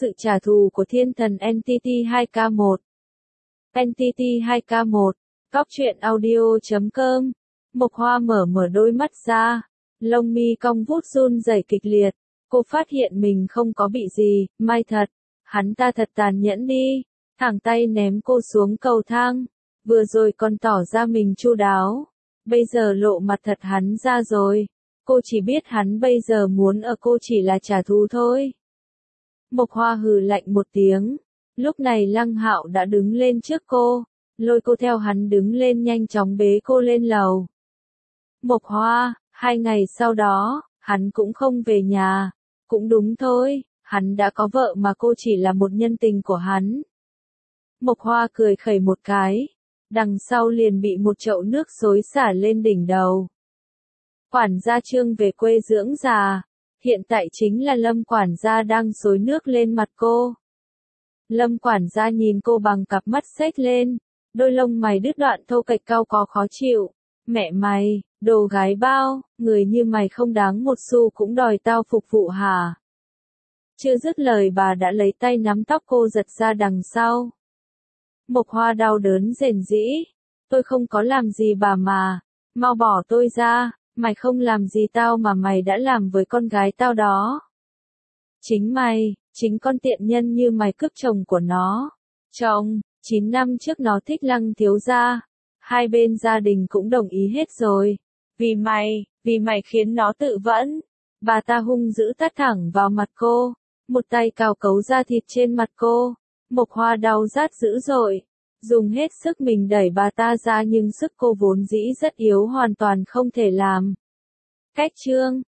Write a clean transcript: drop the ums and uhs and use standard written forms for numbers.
sự trả thù của thiên thần Entity 2K1. Entity 2K1, Cóc truyện audio.com. Mộc Hoa mở đôi mắt ra, lông mi cong vút run rẩy kịch liệt. Cô phát hiện mình không có bị gì, may thật. Hắn ta thật tàn nhẫn đi, thẳng tay ném cô xuống cầu thang. Vừa rồi còn tỏ ra mình chu đáo, bây giờ lộ mặt thật hắn ra rồi. Cô chỉ biết hắn bây giờ muốn ở cô chỉ là trả thù thôi. Mộc Hoa hừ lạnh một tiếng. Lúc này Lăng Hạo đã đứng lên trước cô, lôi cô theo hắn đứng lên nhanh chóng bế cô lên lầu. Mộc Hoa, 2 ngày sau đó, hắn cũng không về nhà. Cũng đúng thôi, hắn đã có vợ mà cô chỉ là một nhân tình của hắn. Mộc Hoa cười khẩy một cái, đằng sau liền bị một chậu nước xối xả lên đỉnh đầu. Quản gia Trương về quê dưỡng già, hiện tại chính là Lâm quản gia đang xối nước lên mặt cô. Lâm quản gia nhìn cô bằng cặp mắt xếch lên, đôi lông mày đứt đoạn thô kệch cau có khó chịu. Mẹ mày, đồ gái bao, người như mày không đáng một xu cũng đòi tao phục vụ hả? Chưa dứt lời bà đã lấy tay nắm tóc cô giật ra đằng sau. Mộc Hoa đau đớn rền rĩ, tôi không có làm gì bà mà, mau bỏ tôi ra, mày không làm gì tao mà mày đã làm với con gái tao đó. Chính mày, chính con tiện nhân như mày cướp chồng của nó. Chồng, 9 năm trước nó thích Lăng thiếu gia, hai bên gia đình cũng đồng ý hết rồi. Vì mày khiến nó tự vẫn. Bà ta hung dữ tát thẳng vào mặt cô, một tay cào cấu da thịt trên mặt cô. Mộc Hoa đau rát dữ dội, dùng hết sức mình đẩy bà ta ra nhưng sức cô vốn dĩ rất yếu hoàn toàn không thể làm. Cách chương